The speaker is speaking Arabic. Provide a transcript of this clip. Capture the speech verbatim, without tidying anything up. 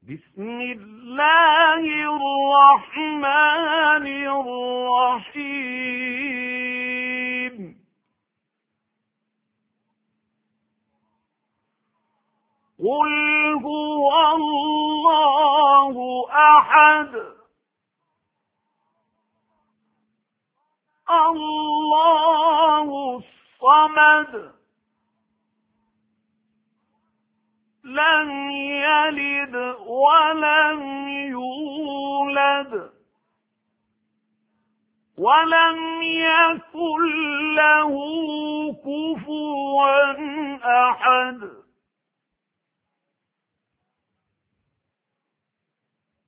بسم الله الرحمن الرحيم قل هو الله أحد الله الصمد لم يلد ولم يولد ولم يكن له كفوا أحد